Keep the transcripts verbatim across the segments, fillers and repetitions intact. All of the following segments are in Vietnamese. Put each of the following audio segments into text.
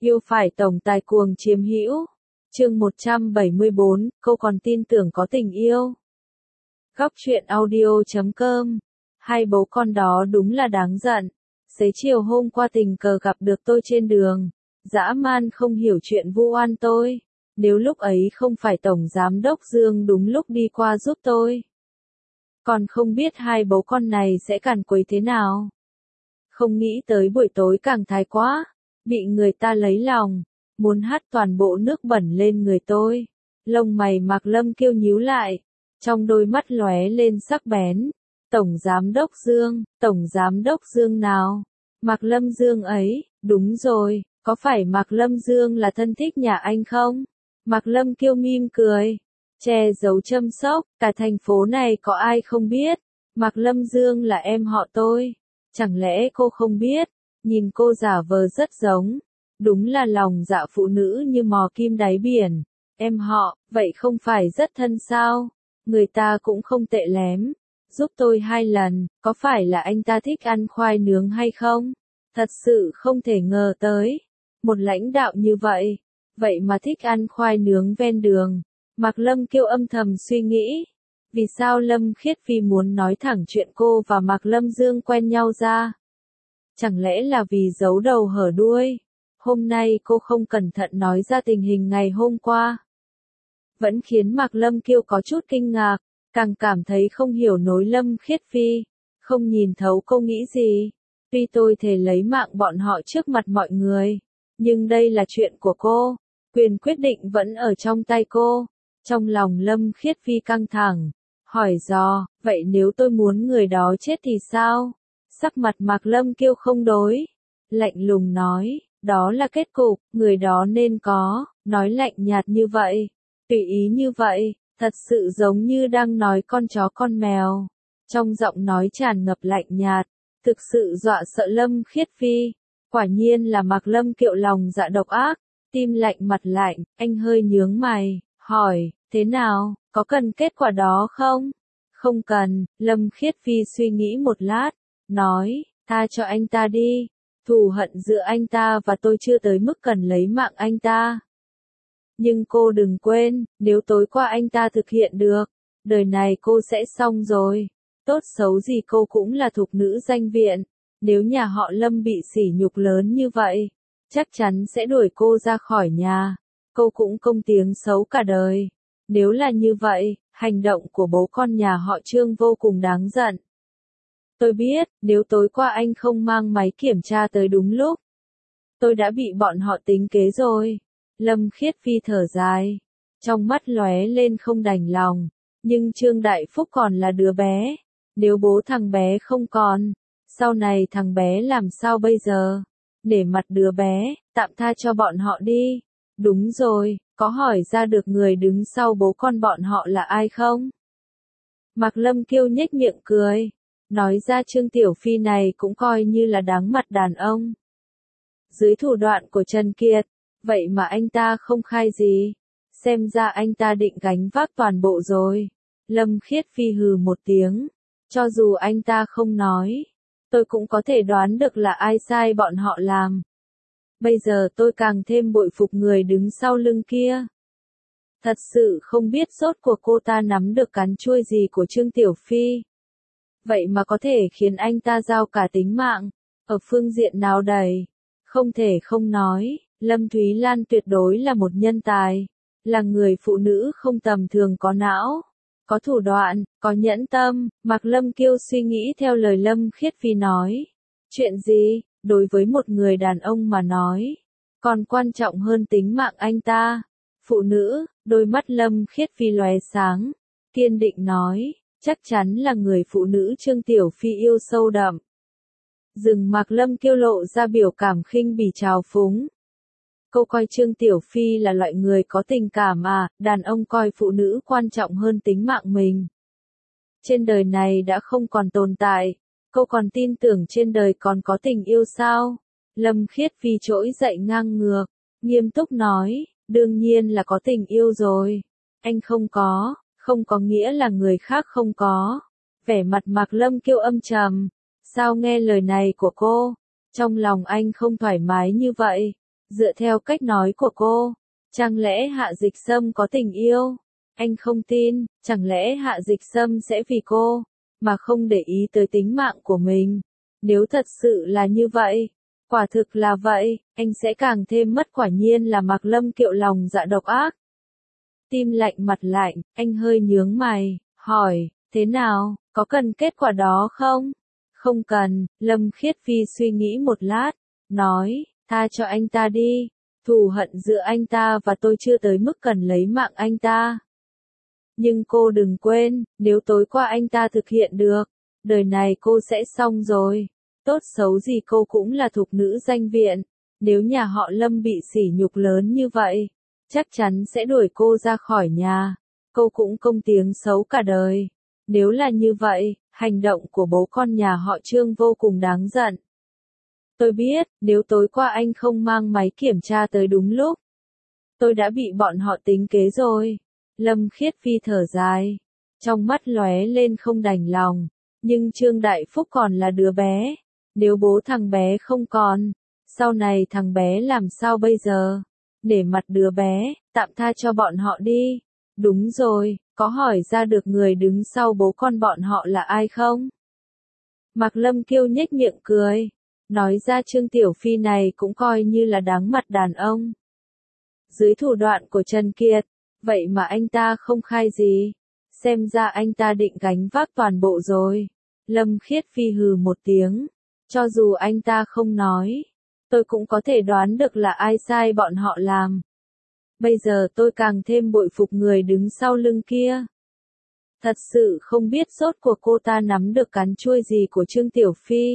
Yêu phải tổng tài cuồng chiếm hữu. Chương một trăm bảy mươi bốn, cô còn tin tưởng có tình yêu. Góc truyện audio chấm com. Hai bố con đó đúng là đáng giận. Xế chiều hôm qua tình cờ gặp được tôi trên đường. Dã man không hiểu chuyện vu oan tôi. Nếu lúc ấy không phải Tổng Giám đốc Dương đúng lúc đi qua giúp tôi. Còn không biết hai bố con này sẽ càn quấy thế nào. Không nghĩ tới buổi tối càng thái quá. Bị người ta lấy lòng. Muốn hắt toàn bộ nước bẩn lên người tôi. Lông mày Mạc Lâm kêu nhíu lại. Trong đôi mắt lóe lên sắc bén. Tổng Giám đốc Dương, Tổng Giám đốc Dương nào? Mạc Lâm Dương ấy, đúng rồi, có phải Mạc Lâm Dương là thân thích nhà anh không? Mạc Lâm kêu mỉm cười, che giấu châm sóc, cả thành phố này có ai không biết? Mạc Lâm Dương là em họ tôi. Chẳng lẽ cô không biết? Nhìn cô giả vờ rất giống. Đúng là lòng dạ phụ nữ như mò kim đáy biển. Em họ, vậy không phải rất thân sao? Người ta cũng không tệ lém. Giúp tôi hai lần, có phải là anh ta thích ăn khoai nướng hay không? Thật sự không thể ngờ tới. Một lãnh đạo như vậy, vậy mà thích ăn khoai nướng ven đường. Mạc Lâm kêu âm thầm suy nghĩ. Vì sao Lâm Khiết Phi muốn nói thẳng chuyện cô và Mạc Lâm Dương quen nhau ra? Chẳng lẽ là vì giấu đầu hở đuôi? Hôm nay cô không cẩn thận nói ra tình hình ngày hôm qua. Vẫn khiến Mạc Lâm Kiêu có chút kinh ngạc, càng cảm thấy không hiểu nổi Lâm Khiết Phi, không nhìn thấu cô nghĩ gì. Tuy tôi thề lấy mạng bọn họ trước mặt mọi người, nhưng đây là chuyện của cô, quyền quyết định vẫn ở trong tay cô. Trong lòng Lâm Khiết Phi căng thẳng, hỏi dò, vậy nếu tôi muốn người đó chết thì sao? Sắc mặt Mạc Lâm Kiêu không đối, lạnh lùng nói, đó là kết cục, người đó nên có, nói lạnh nhạt như vậy, tùy ý như vậy, thật sự giống như đang nói con chó con mèo. Trong giọng nói tràn ngập lạnh nhạt, thực sự dọa sợ Lâm Khiết Phi. Quả nhiên là Mạc Lâm Kiệu lòng dạ độc ác, tim lạnh mặt lạnh, anh hơi nhướng mày, hỏi, thế nào, có cần kết quả đó không? Không cần, Lâm Khiết Phi suy nghĩ một lát, nói, tha cho anh ta đi, thù hận giữa anh ta và tôi chưa tới mức cần lấy mạng anh ta. Nhưng cô đừng quên, nếu tối qua anh ta thực hiện được, đời này cô sẽ xong rồi. Tốt xấu gì cô cũng là thục nữ danh viện. Nếu nhà họ Lâm bị sỉ nhục lớn như vậy, chắc chắn sẽ đuổi cô ra khỏi nhà. Cô cũng công tiếng xấu cả đời. Nếu là như vậy, hành động của bố con nhà họ Trương vô cùng đáng giận. Tôi biết, nếu tối qua anh không mang máy kiểm tra tới đúng lúc, tôi đã bị bọn họ tính kế rồi. Lâm Khiết Phi thở dài, trong mắt lóe lên không đành lòng, nhưng Trương Đại Phúc còn là đứa bé, nếu bố thằng bé không còn, sau này thằng bé làm sao bây giờ? Nể mặt đứa bé, tạm tha cho bọn họ đi. Đúng rồi, có hỏi ra được người đứng sau bố con bọn họ là ai không? Mạc Lâm Kiêu nhếch miệng cười, nói ra Trương Tiểu Phi này cũng coi như là đáng mặt đàn ông. Dưới thủ đoạn của Trần Kiệt, vậy mà anh ta không khai gì, xem ra anh ta định gánh vác toàn bộ rồi. Lâm Khiết Phi hừ một tiếng, cho dù anh ta không nói, tôi cũng có thể đoán được là ai sai bọn họ làm. Bây giờ tôi càng thêm bội phục người đứng sau lưng kia. Thật sự không biết rốt cuộc cô ta nắm được cán chuôi gì của Trương Tiểu Phi. Vậy mà có thể khiến anh ta giao cả tính mạng, ở phương diện nào đầy. Không thể không nói, Lâm Thúy Lan tuyệt đối là một nhân tài, là người phụ nữ không tầm thường, có não, có thủ đoạn, có nhẫn tâm. Mạc Lâm Kiêu suy nghĩ theo lời Lâm Khiết Phi nói. Chuyện gì, đối với một người đàn ông mà nói, còn quan trọng hơn tính mạng anh ta. Phụ nữ, đôi mắt Lâm Khiết Phi lóe sáng, kiên định nói, chắc chắn là người phụ nữ Trương Tiểu Phi yêu sâu đậm. Dừng Mạc Lâm Kiêu lộ ra biểu cảm khinh bỉ trào phúng. Cô coi Trương Tiểu Phi là loại người có tình cảm à, đàn ông coi phụ nữ quan trọng hơn tính mạng mình. Trên đời này đã không còn tồn tại, cô còn tin tưởng trên đời còn có tình yêu sao? Lâm Khiết Phi trỗi dậy ngang ngược, nghiêm túc nói, đương nhiên là có tình yêu rồi. Anh không có, không có nghĩa là người khác không có. Vẻ mặt Mạc Lâm Kiêu âm trầm, sao nghe lời này của cô, trong lòng anh không thoải mái như vậy? Dựa theo cách nói của cô, chẳng lẽ Hạ Dịch Sâm có tình yêu? Anh không tin, chẳng lẽ Hạ Dịch Sâm sẽ vì cô, mà không để ý tới tính mạng của mình? Nếu thật sự là như vậy, quả thực là vậy, anh sẽ càng thêm mất quả nhiên là Mạc Lâm Kiệu lòng dạ độc ác. Tim lạnh mặt lạnh, anh hơi nhướng mày, hỏi, thế nào, có cần kết quả đó không? Không cần, Lâm Khiết Phi suy nghĩ một lát, nói, tha cho anh ta đi, thù hận giữa anh ta và tôi chưa tới mức cần lấy mạng anh ta. Nhưng cô đừng quên, nếu tối qua anh ta thực hiện được, đời này cô sẽ xong rồi. Tốt xấu gì cô cũng là thục nữ danh viện, nếu nhà họ Lâm bị sỉ nhục lớn như vậy, chắc chắn sẽ đuổi cô ra khỏi nhà, cô cũng công tiếng xấu cả đời. Nếu là như vậy, hành động của bố con nhà họ Trương vô cùng đáng giận. Tôi biết, nếu tối qua anh không mang máy kiểm tra tới đúng lúc, tôi đã bị bọn họ tính kế rồi. Lâm Khiết Phi thở dài, trong mắt lóe lên không đành lòng, nhưng Trương Đại Phúc còn là đứa bé, nếu bố thằng bé không còn, sau này thằng bé làm sao bây giờ? Để mặt đứa bé, tạm tha cho bọn họ đi. Đúng rồi, có hỏi ra được người đứng sau bố con bọn họ là ai không? Mạc Lâm Kiêu nhếch miệng cười, nói ra Trương Tiểu Phi này cũng coi như là đáng mặt đàn ông. Dưới thủ đoạn của Trần Kiệt, vậy mà anh ta không khai gì, xem ra anh ta định gánh vác toàn bộ rồi. Lâm Khiết Phi hừ một tiếng, cho dù anh ta không nói, tôi cũng có thể đoán được là ai sai bọn họ làm. Bây giờ tôi càng thêm bội phục người đứng sau lưng kia. Thật sự không biết rốt cuộc cô ta nắm được cán chuôi gì của Trương Tiểu Phi.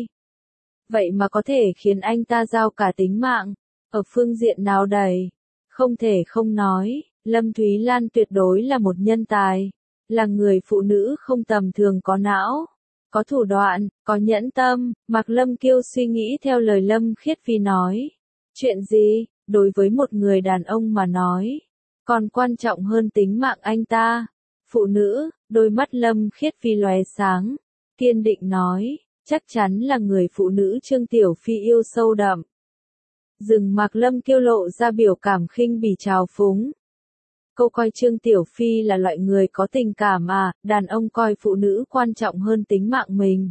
Vậy mà có thể khiến anh ta giao cả tính mạng, ở phương diện nào đầy. Không thể không nói, Lâm Thúy Lan tuyệt đối là một nhân tài, là người phụ nữ không tầm thường, có não, có thủ đoạn, có nhẫn tâm. Mạc Lâm Kiêu suy nghĩ theo lời Lâm Khiết Phi nói. Chuyện gì, đối với một người đàn ông mà nói, còn quan trọng hơn tính mạng anh ta? Phụ nữ, đôi mắt Lâm Khiết Phi lóe sáng, kiên định nói, chắc chắn là người phụ nữ Trương Tiểu Phi yêu sâu đậm. Dừng Mạc Lâm Kiêu lộ ra biểu cảm khinh bỉ trào phúng. Cô coi Trương Tiểu Phi là loại người có tình cảm à? Đàn ông coi phụ nữ quan trọng hơn tính mạng mình.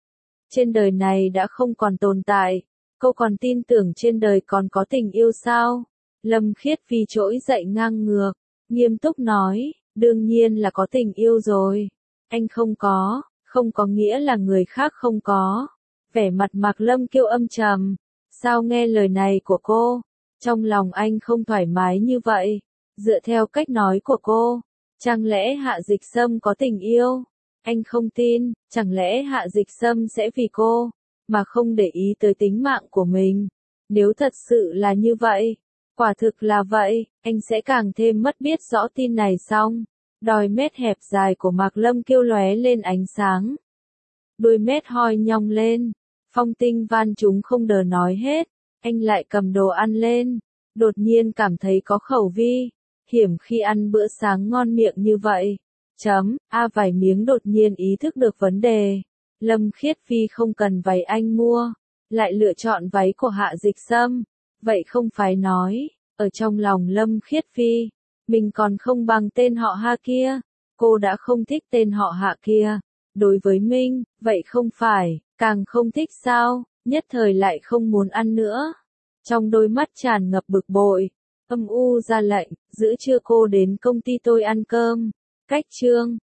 Trên đời này đã không còn tồn tại, cô còn tin tưởng trên đời còn có tình yêu sao? Lâm Khiết Phi trỗi dậy ngang ngược, nghiêm túc nói, đương nhiên là có tình yêu rồi. Anh không có, không có nghĩa là người khác không có. Vẻ mặt Mạc Lâm Kiêu âm trầm, sao nghe lời này của cô, trong lòng anh không thoải mái như vậy? Dựa theo cách nói của cô, chẳng lẽ Hạ Dịch Sâm có tình yêu? Anh không tin, chẳng lẽ Hạ Dịch Sâm sẽ vì cô, mà không để ý tới tính mạng của mình? Nếu thật sự là như vậy, quả thực là vậy, anh sẽ càng thêm mất biết rõ tin này xong. Đôi mét hẹp dài của Mạc Lâm Kiêu lóe lên ánh sáng. Đôi mét hoi nhong lên, phong tinh van chúng không đờ nói hết, anh lại cầm đồ ăn lên, đột nhiên cảm thấy có khẩu vi. Hiểm khi ăn bữa sáng ngon miệng như vậy. Chấm, a vài miếng đột nhiên ý thức được vấn đề. Lâm Khiết Phi không cần váy anh mua, lại lựa chọn váy của Hạ Dịch Sâm. Vậy không phải nói, ở trong lòng Lâm Khiết Phi, mình còn không bằng tên họ Hạ kia. Cô đã không thích tên họ Hạ kia. Đối với Minh, vậy không phải, càng không thích sao, nhất thời lại không muốn ăn nữa. Trong đôi mắt tràn ngập bực bội, âm u ra lệnh, giữa trưa cô đến công ty tôi ăn cơm. Cách Trương